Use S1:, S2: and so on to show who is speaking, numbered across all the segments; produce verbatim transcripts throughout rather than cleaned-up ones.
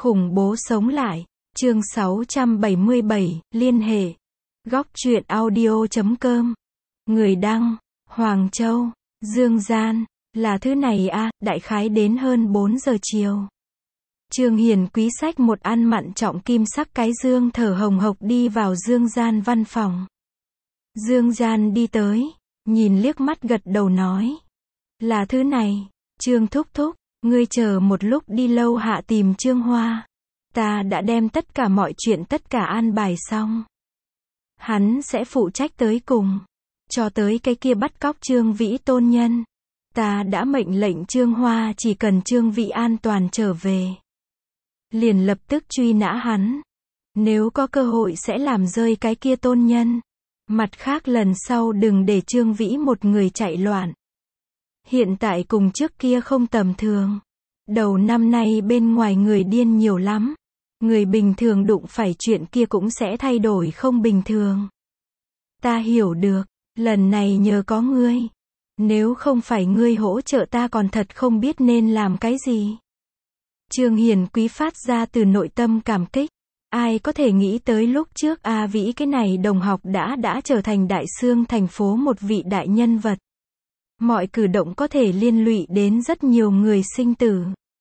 S1: Khủng bố sống lại. Chương sáu trăm bảy mươi bảy, liên hệ. Góc truyện audio chấm com. Người đăng, Hoàng Châu, Dương Gian. Là thứ này a, à, đại khái đến hơn bốn giờ chiều. Trương Hiền Quý xách một ăn mặn trọng kim sắc cái dương thở hồng hộc đi vào Dương Gian văn phòng. Dương Gian đi tới, nhìn liếc mắt gật đầu nói. Là thứ này, Trương thúc thúc, ngươi chờ một lúc đi lâu hạ tìm Trương Hoa. Ta đã đem tất cả mọi chuyện tất cả an bài xong. Hắn sẽ phụ trách tới cùng. Cho tới cái kia bắt cóc Trương Vĩ tôn nhân. Ta đã mệnh lệnh Trương Hoa chỉ cần Trương Vĩ an toàn trở về. Liền lập tức truy nã hắn. Nếu có cơ hội sẽ làm rơi cái kia tôn nhân. Mặt khác lần sau đừng để Trương Vĩ một người chạy loạn. Hiện tại cùng trước kia không tầm thường. Đầu năm nay bên ngoài người điên nhiều lắm. Người bình thường đụng phải chuyện kia cũng sẽ thay đổi không bình thường. Ta hiểu được, lần này nhờ có ngươi. Nếu không phải ngươi hỗ trợ ta còn thật không biết nên làm cái gì. Trương Hiền Quý phát ra từ nội tâm cảm kích. Ai có thể nghĩ tới lúc trước A Vĩ cái này đồng học đã đã trở thành Đại Xương thành phố một vị đại nhân vật. Mọi cử động có thể liên lụy đến rất nhiều người sinh tử.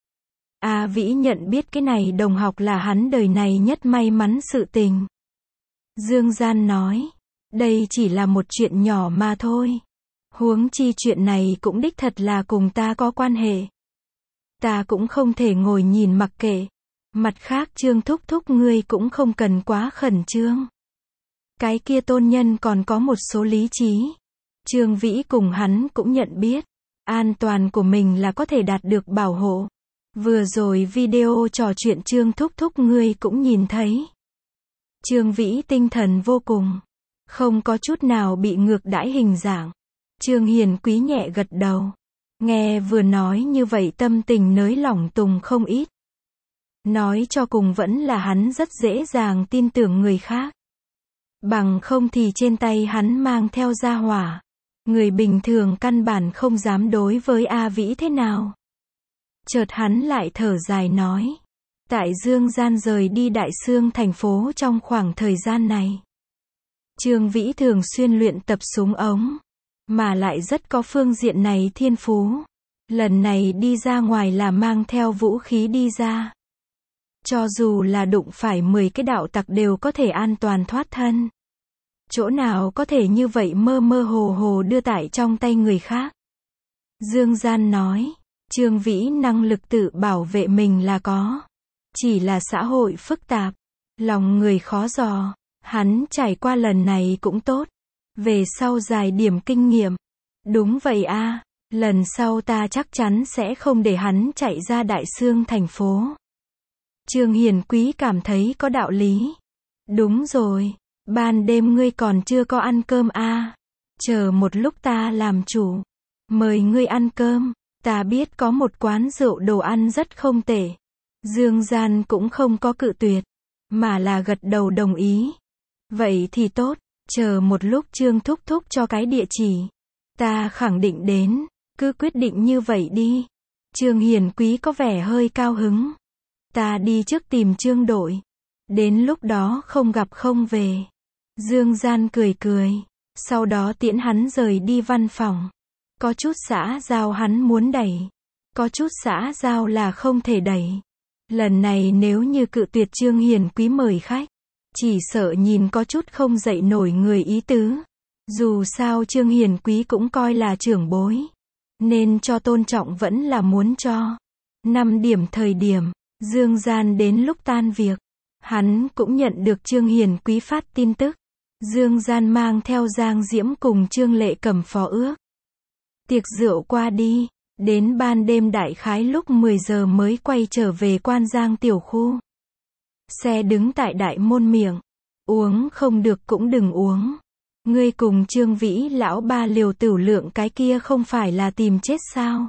S1: A Vĩ nhận biết cái này đồng học là hắn đời này nhất may mắn sự tình. Dương Gian nói, đây chỉ là một chuyện nhỏ mà thôi. Huống chi chuyện này cũng đích thật là cùng ta có quan hệ. Ta cũng không thể ngồi nhìn mặc kệ. Mặt khác Trương thúc thúc ngươi cũng không cần quá khẩn trương. Cái kia tôn nhân còn có một số lý trí. Trương Vĩ cùng hắn cũng nhận biết. An toàn của mình là có thể đạt được bảo hộ. Vừa rồi video trò chuyện Trương thúc thúc ngươi cũng nhìn thấy. Trương Vĩ tinh thần vô cùng. Không có chút nào bị ngược đãi hình dạng. Trương Hiền Quý nhẹ gật đầu. Nghe vừa nói như vậy tâm tình nới lỏng tùng không ít. Nói cho cùng vẫn là hắn rất dễ dàng tin tưởng người khác. Bằng không thì trên tay hắn mang theo gia hỏa. Người bình thường căn bản không dám đối với A Vĩ thế nào. Chợt hắn lại thở dài nói. Tại Dương Gian rời đi Đại Xương thành phố trong khoảng thời gian này. Trương Vĩ thường xuyên luyện tập súng ống. Mà lại rất có phương diện này thiên phú. Lần này đi ra ngoài là mang theo vũ khí đi ra. Cho dù là đụng phải mười cái đạo tặc đều có thể an toàn thoát thân. Chỗ nào có thể như vậy mơ mơ hồ hồ đưa tại trong tay người khác. Dương Gian nói. Trương Vĩ năng lực tự bảo vệ mình là có. Chỉ là xã hội phức tạp. Lòng người khó dò. Hắn trải qua lần này cũng tốt. Về sau dài điểm kinh nghiệm. Đúng vậy a, lần sau ta chắc chắn sẽ không để hắn chạy ra Đại Xương thành phố. Trương Hiền Quý cảm thấy có đạo lý. Đúng rồi, ban đêm ngươi còn chưa có ăn cơm a à. Chờ một lúc ta làm chủ. Mời ngươi ăn cơm. Ta biết có một quán rượu đồ ăn rất không tệ. Dương Gian cũng không có cự tuyệt. Mà là gật đầu đồng ý. Vậy thì tốt. Chờ một lúc Trương thúc thúc cho cái địa chỉ. Ta khẳng định đến. Cứ quyết định như vậy đi. Trương Hiền Quý có vẻ hơi cao hứng. Ta đi trước tìm Trương đội. Đến lúc đó không gặp không về. Dương Gian cười cười. Sau đó tiễn hắn rời đi văn phòng. Có chút xã giao hắn muốn đẩy. Có chút xã giao là không thể đẩy. Lần này nếu như cự tuyệt Trương Hiền Quý mời khách. Chỉ sợ nhìn có chút không dậy nổi người ý tứ. Dù sao Trương Hiền Quý cũng coi là trưởng bối. Nên cho tôn trọng vẫn là muốn cho. Năm điểm thời điểm. Dương Gian đến lúc tan việc. Hắn cũng nhận được Trương Hiền Quý phát tin tức. Dương Gian mang theo Giang Diễm cùng Trương Lệ Cầm phó ước. Tiệc rượu qua đi. Đến ban đêm đại khái lúc mười giờ mới quay trở về Quan Giang tiểu khu. Xe đứng tại đại môn miệng. Uống không được cũng đừng uống. Ngươi cùng Trương Vĩ lão ba liều tửu lượng cái kia không phải là tìm chết sao?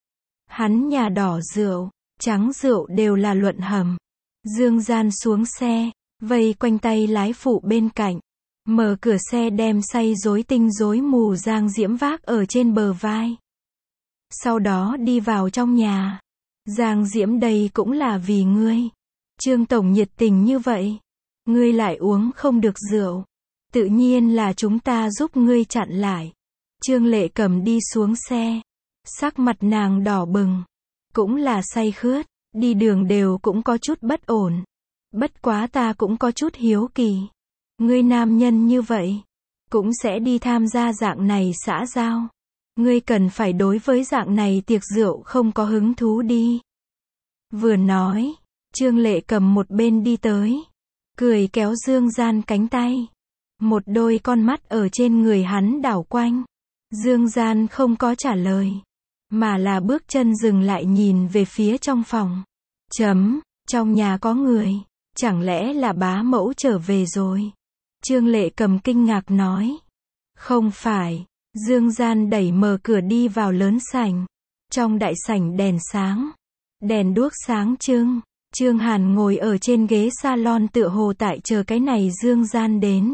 S1: Hắn nhà đỏ rượu, trắng rượu đều là luận hầm. Dương Gian xuống xe, vây quanh tay lái phụ bên cạnh. Mở cửa xe đem say rối tinh rối mù Giang Diễm vác ở trên bờ vai. Sau đó đi vào trong nhà. Giang Diễm đây cũng là vì ngươi. Trương tổng nhiệt tình như vậy, ngươi lại uống không được rượu. Tự nhiên là chúng ta giúp ngươi chặn lại. Trương Lệ Cầm đi xuống xe, sắc mặt nàng đỏ bừng, cũng là say khướt, đi đường đều cũng có chút bất ổn. Bất quá ta cũng có chút hiếu kỳ. Ngươi nam nhân như vậy, cũng sẽ đi tham gia dạng này xã giao. Ngươi cần phải đối với dạng này tiệc rượu không có hứng thú đi. Vừa nói, Trương Lệ Cầm một bên đi tới, cười kéo Dương Gian cánh tay. Một đôi con mắt ở trên người hắn đảo quanh. Dương Gian không có trả lời, mà là bước chân dừng lại nhìn về phía trong phòng. Chấm, trong nhà có người, chẳng lẽ là bá mẫu trở về rồi? Trương Lệ Cầm kinh ngạc nói. Không phải. Dương Gian đẩy mở cửa đi vào lớn sảnh. Trong đại sảnh đèn sáng, đèn đuốc sáng trưng. Trương Hàn ngồi ở trên ghế salon tựa hồ tại chờ cái này Dương Gian đến.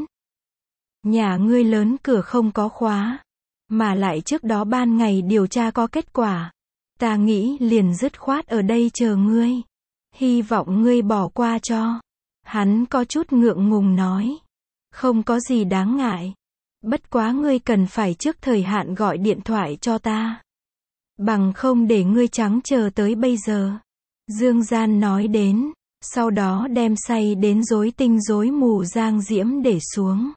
S1: Nhà ngươi lớn cửa không có khóa, mà lại trước đó ban ngày điều tra có kết quả. Ta nghĩ liền dứt khoát ở đây chờ ngươi. Hy vọng ngươi bỏ qua cho. Hắn có chút ngượng ngùng nói. Không có gì đáng ngại. Bất quá ngươi cần phải trước thời hạn gọi điện thoại cho ta. Bằng không để ngươi trắng chờ tới bây giờ. Dương Gian nói đến, sau đó đem say đến rối tinh rối mù Giang Diễm để xuống.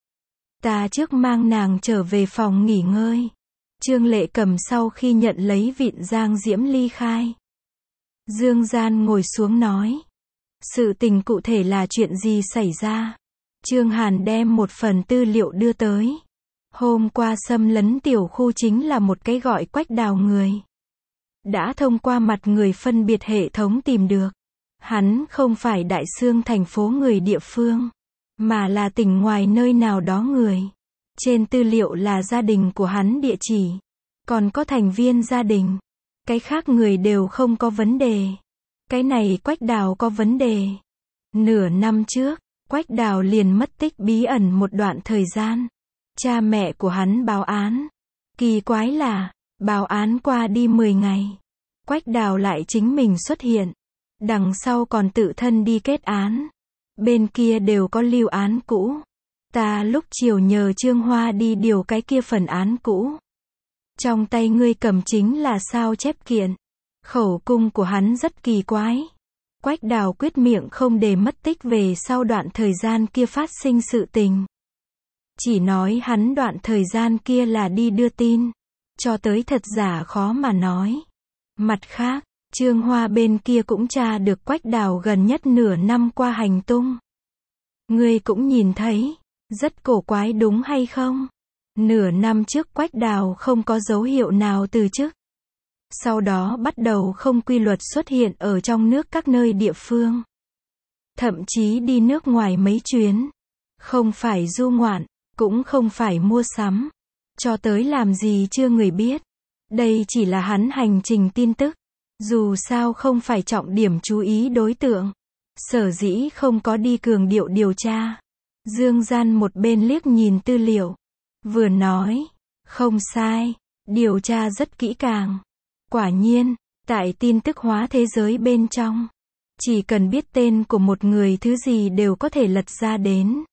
S1: Ta trước mang nàng trở về phòng nghỉ ngơi. Trương Lệ Cầm sau khi nhận lấy vịn Giang Diễm ly khai. Dương Gian ngồi xuống nói. Sự tình cụ thể là chuyện gì xảy ra? Trương Hàn đem một phần tư liệu đưa tới. Hôm qua xâm lấn tiểu khu chính là một cái gọi Quách Đào người. Đã thông qua mặt người phân biệt hệ thống tìm được. Hắn không phải Đại Xương thành phố người địa phương, mà là tỉnh ngoài nơi nào đó người. Trên tư liệu là gia đình của hắn địa chỉ. Còn có thành viên gia đình. Cái khác người đều không có vấn đề. Cái này Quách Đào có vấn đề. Nửa năm trước, Quách Đào liền mất tích bí ẩn một đoạn thời gian. Cha mẹ của hắn báo án. Kỳ quái là, báo án qua đi mười ngày. Quách Đào lại chính mình xuất hiện. Đằng sau còn tự thân đi kết án. Bên kia đều có lưu án cũ. Ta lúc chiều nhờ Trương Hoa đi điều cái kia phần án cũ. Trong tay ngươi cầm chính là sao chép kiện. Khẩu cung của hắn rất kỳ quái. Quách Đào quyết miệng không để mất tích về sau đoạn thời gian kia phát sinh sự tình. Chỉ nói hắn đoạn thời gian kia là đi đưa tin. Cho tới thật giả khó mà nói. Mặt khác, Trương Hoa bên kia cũng tra được Quách Đào gần nhất nửa năm qua hành tung. Ngươi cũng nhìn thấy, rất cổ quái đúng hay không? Nửa năm trước Quách Đào không có dấu hiệu nào từ chức. Sau đó bắt đầu không quy luật xuất hiện ở trong nước các nơi địa phương. Thậm chí đi nước ngoài mấy chuyến. Không phải du ngoạn, cũng không phải mua sắm. Cho tới làm gì chưa người biết. Đây chỉ là hắn hành trình tin tức. Dù sao không phải trọng điểm chú ý đối tượng. Sở dĩ không có đi cường điệu điều tra. Dương Gian một bên liếc nhìn tư liệu. Vừa nói, không sai, điều tra rất kỹ càng. Quả nhiên, tại tin tức hóa thế giới bên trong, chỉ cần biết tên của một người thứ gì đều có thể lật ra đến.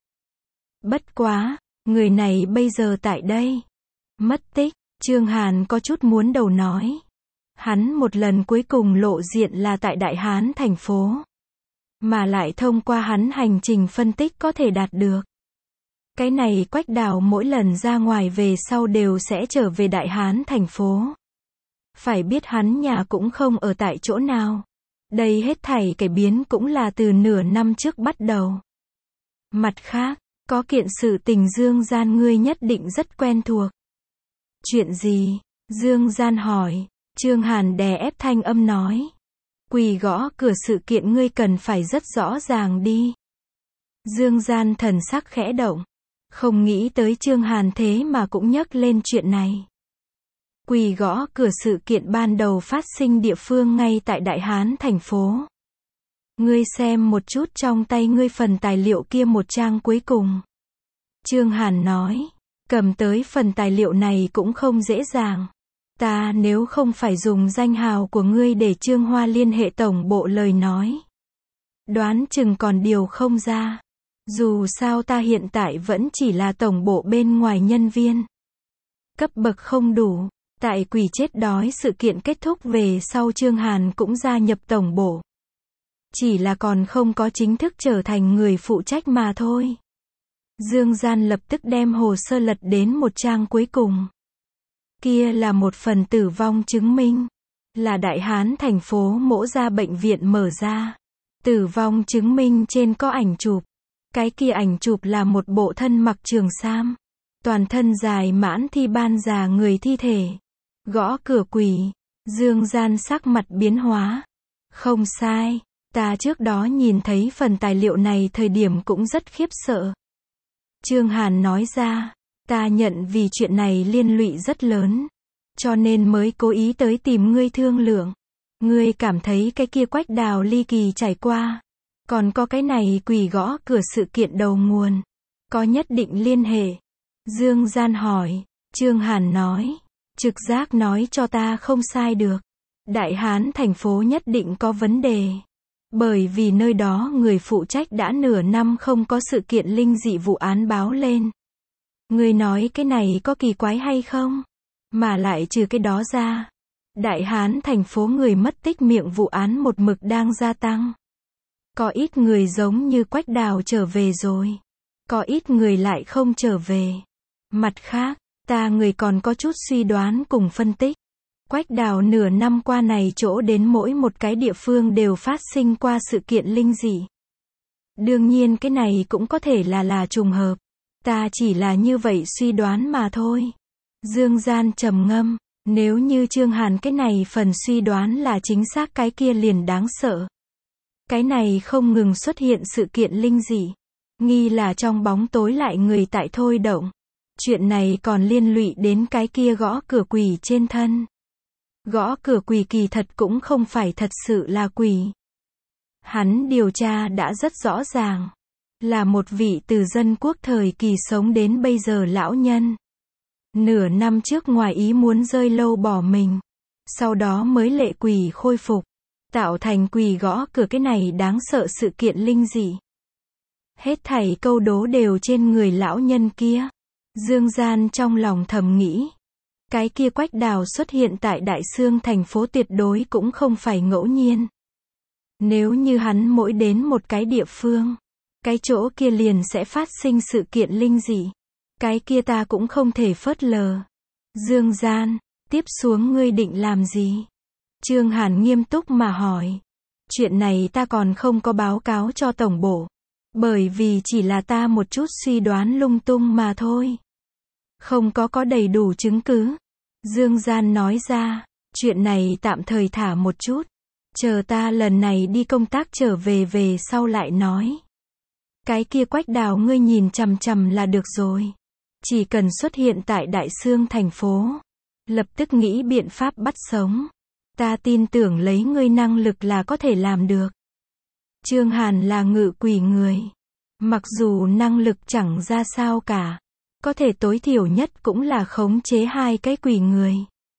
S1: Bất quá, người này bây giờ tại đây. Mất tích, Trương Hàn có chút muốn đầu nói. Hắn một lần cuối cùng lộ diện là tại Đại Hán thành phố. Mà lại thông qua hắn hành trình phân tích có thể đạt được. Cái này Quách Đào mỗi lần ra ngoài về sau đều sẽ trở về Đại Hán thành phố. Phải biết hắn nhà cũng không ở tại chỗ nào. Đây hết thảy cải biến cũng là từ nửa năm trước bắt đầu. Mặt khác, có kiện sự tình Dương Gian ngươi nhất định rất quen thuộc. Chuyện gì? Dương Gian hỏi. Trương Hàn đè ép thanh âm nói. Quỳ gõ cửa sự kiện ngươi cần phải rất rõ ràng đi. Dương Gian thần sắc khẽ động. Không nghĩ tới Trương Hàn thế mà cũng nhắc lên chuyện này. Quỳ gõ cửa sự kiện ban đầu phát sinh địa phương ngay tại Đại Hán thành phố. Ngươi xem một chút trong tay ngươi phần tài liệu kia một trang cuối cùng. Trương Hàn nói. Cầm tới phần tài liệu này cũng không dễ dàng. Ta nếu không phải dùng danh hào của ngươi để Trương Hoa liên hệ tổng bộ lời nói. Đoán chừng còn điều không ra. Dù sao ta hiện tại vẫn chỉ là tổng bộ bên ngoài nhân viên. Cấp bậc không đủ. Tại quỷ chết đói sự kiện kết thúc về sau Trương Hàn cũng gia nhập tổng bộ. Chỉ là còn không có chính thức trở thành người phụ trách mà thôi. Dương Gian lập tức đem hồ sơ lật đến một trang cuối cùng. Kia là một phần tử vong chứng minh. Là Đại Hán thành phố Mỗ Gia bệnh viện mở ra. Tử vong chứng minh trên có ảnh chụp. Cái kia ảnh chụp là một bộ thân mặc trường sam. Toàn thân dài mãn thi ban già người thi thể. Gõ cửa quỷ. Dương Gian sắc mặt biến hóa. Không sai. Ta trước đó nhìn thấy phần tài liệu này thời điểm cũng rất khiếp sợ. Trương Hàn nói ra. Ta nhận vì chuyện này liên lụy rất lớn. Cho nên mới cố ý tới tìm ngươi thương lượng. Ngươi cảm thấy cái kia Quách Đào ly kỳ trải qua. Còn có cái này quỷ gõ cửa sự kiện đầu nguồn. Có nhất định liên hệ. Dương Gian hỏi. Trương Hàn nói. Trực giác nói cho ta không sai được. Đại Hán thành phố nhất định có vấn đề. Bởi vì nơi đó người phụ trách đã nửa năm không có sự kiện linh dị vụ án báo lên. Ngươi nói cái này có kỳ quái hay không? Mà lại trừ cái đó ra. Đại Hán thành phố người mất tích miệng vụ án một mực đang gia tăng. Có ít người giống như Quách Đào trở về rồi. Có ít người lại không trở về. Mặt khác, ta người còn có chút suy đoán cùng phân tích. Quách Đào nửa năm qua này chỗ đến mỗi một cái địa phương đều phát sinh qua sự kiện linh dị. Đương nhiên cái này cũng có thể là là trùng hợp. Ta chỉ là như vậy suy đoán mà thôi. Dương Gian trầm ngâm. Nếu như Trương Hàn cái này phần suy đoán là chính xác cái kia liền đáng sợ. Cái này không ngừng xuất hiện sự kiện linh dị. Nghi là trong bóng tối lại người tại thôi động. Chuyện này còn liên lụy đến cái kia gõ cửa quỷ trên thân. Gõ cửa quỷ kỳ thật cũng không phải thật sự là quỷ. Hắn điều tra đã rất rõ ràng. Là một vị từ dân quốc thời kỳ sống đến bây giờ lão nhân. Nửa năm trước ngoài ý muốn rơi lâu bỏ mình. Sau đó mới lệ quỷ khôi phục. Tạo thành quỷ gõ cửa cái này đáng sợ sự kiện linh dị. Hết thảy câu đố đều trên người lão nhân kia. Dương Gian trong lòng thầm nghĩ. Cái kia Quách Đào xuất hiện tại Đại Xương thành phố tuyệt đối cũng không phải ngẫu nhiên. Nếu như hắn mỗi đến một cái địa phương, cái chỗ kia liền sẽ phát sinh sự kiện linh dị. Cái kia ta cũng không thể phớt lờ. Dương Gian, tiếp xuống ngươi định làm gì? Trương Hàn nghiêm túc mà hỏi. Chuyện này ta còn không có báo cáo cho tổng bộ. Bởi vì chỉ là ta một chút suy đoán lung tung mà thôi. Không có có đầy đủ chứng cứ. Dương Gian nói ra. Chuyện này tạm thời thả một chút. Chờ ta lần này đi công tác trở về về sau lại nói. Cái kia Quách Đào ngươi nhìn chằm chằm là được rồi. Chỉ cần xuất hiện tại Đại Xương thành phố. Lập tức nghĩ biện pháp bắt sống. Ta tin tưởng lấy ngươi năng lực là có thể làm được. Trương Hàn là ngự quỷ người. Mặc dù năng lực chẳng ra sao cả. Có thể tối thiểu nhất cũng là khống chế hai cái quỷ người.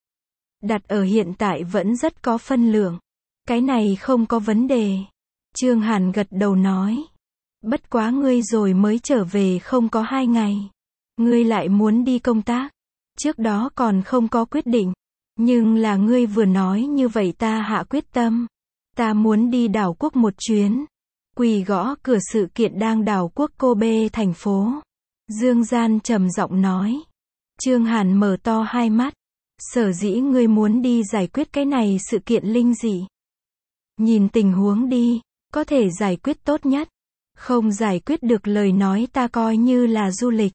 S1: Đặt ở hiện tại vẫn rất có phân lượng. Cái này không có vấn đề. Trương Hàn gật đầu nói. Bất quá ngươi rồi mới trở về không có hai ngày. Ngươi lại muốn đi công tác. Trước đó còn không có quyết định. Nhưng là ngươi vừa nói như vậy ta hạ quyết tâm. Ta muốn đi đảo quốc một chuyến. Quỳ gõ cửa sự kiện đang đảo quốc Kobe thành phố. Dương Gian trầm giọng nói. Trương Hàn mở to hai mắt. Sở dĩ ngươi muốn đi giải quyết cái này sự kiện linh dị. Nhìn tình huống đi, có thể giải quyết tốt nhất. Không giải quyết được lời nói ta coi như là du lịch.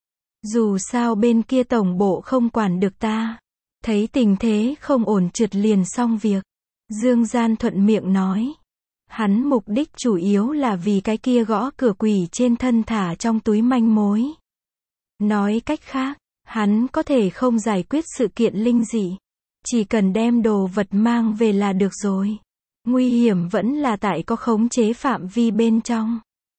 S1: Dù sao bên kia tổng bộ không quản được ta. Thấy tình thế không ổn trượt liền xong việc. Dương Gian thuận miệng nói. Hắn mục đích chủ yếu là vì cái kia gõ cửa quỷ trên thân thả trong túi manh mối. Nói cách khác, hắn có thể không giải quyết sự kiện linh dị. Chỉ cần đem đồ vật mang về là được rồi. Nguy hiểm vẫn là tại có khống chế phạm vi bên trong.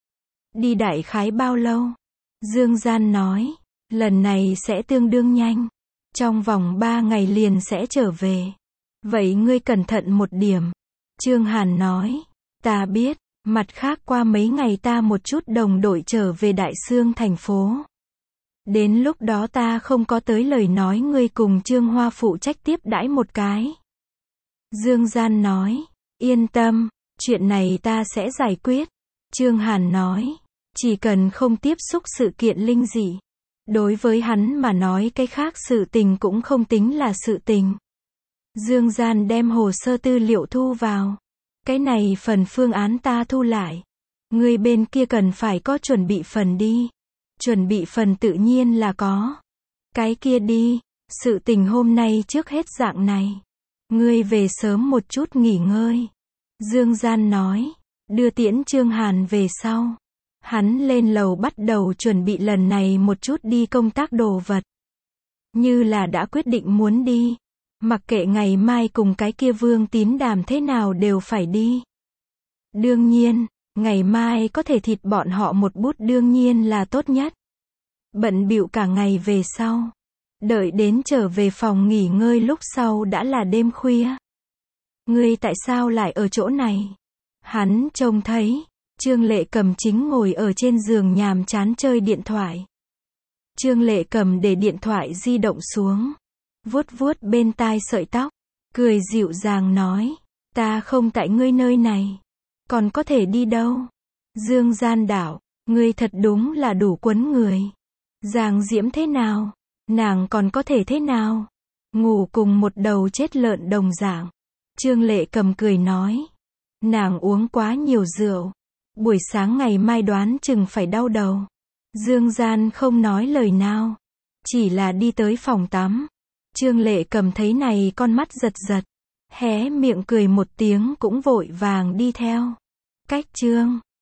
S1: Đi đại khái bao lâu? Dương Gian nói. Lần này sẽ tương đương nhanh. Trong vòng ba ngày liền sẽ trở về. Vậy ngươi cẩn thận một điểm. Trương Hàn nói. Ta biết. Mặt khác qua mấy ngày ta một chút đồng đội trở về Đại Xương thành phố. Đến lúc đó ta không có tới lời nói ngươi cùng Trương Hoa phụ trách tiếp đãi một cái. Dương Gian nói, yên tâm, chuyện này ta sẽ giải quyết. Trương Hàn nói, chỉ cần không tiếp xúc sự kiện linh dị. Đối với hắn mà nói cái khác sự tình cũng không tính là sự tình. Dương Gian đem hồ sơ tư liệu thu vào. Cái này phần phương án ta thu lại. Người bên kia cần phải có chuẩn bị phần đi. Chuẩn bị phần tự nhiên là có. Cái kia đi, sự tình hôm nay trước hết dạng này. Ngươi về sớm một chút nghỉ ngơi. Dương Gian nói, đưa tiễn Trương Hàn về sau. Hắn lên lầu bắt đầu chuẩn bị lần này một chút đi công tác đồ vật. Như là đã quyết định muốn đi. Mặc kệ ngày mai cùng cái kia Vương Tín Đàm thế nào đều phải đi. Đương nhiên, ngày mai có thể thịt bọn họ một bút đương nhiên là tốt nhất. Bận bịu cả ngày về sau. Đợi đến trở về phòng nghỉ ngơi lúc sau đã là đêm khuya. Ngươi tại sao lại ở chỗ này? Hắn trông thấy, Trương Lệ Cầm chính ngồi ở trên giường nhàm chán chơi điện thoại. Trương Lệ Cầm để điện thoại di động xuống. Vuốt vuốt bên tai sợi tóc. Cười dịu dàng nói. Ta không tại ngươi nơi này. Còn có thể đi đâu? Dương Gian đảo. Ngươi thật đúng là đủ quấn người. Giang Diễm thế nào? Nàng còn có thể thế nào? Ngủ cùng một đầu chết lợn đồng dạng. Trương Lệ Cầm cười nói. Nàng uống quá nhiều rượu. Buổi sáng ngày mai đoán chừng phải đau đầu. Dương Gian không nói lời nào. Chỉ là đi tới phòng tắm. Trương Lệ Cầm thấy này con mắt giật giật. Hé miệng cười một tiếng cũng vội vàng đi theo. Cách Trương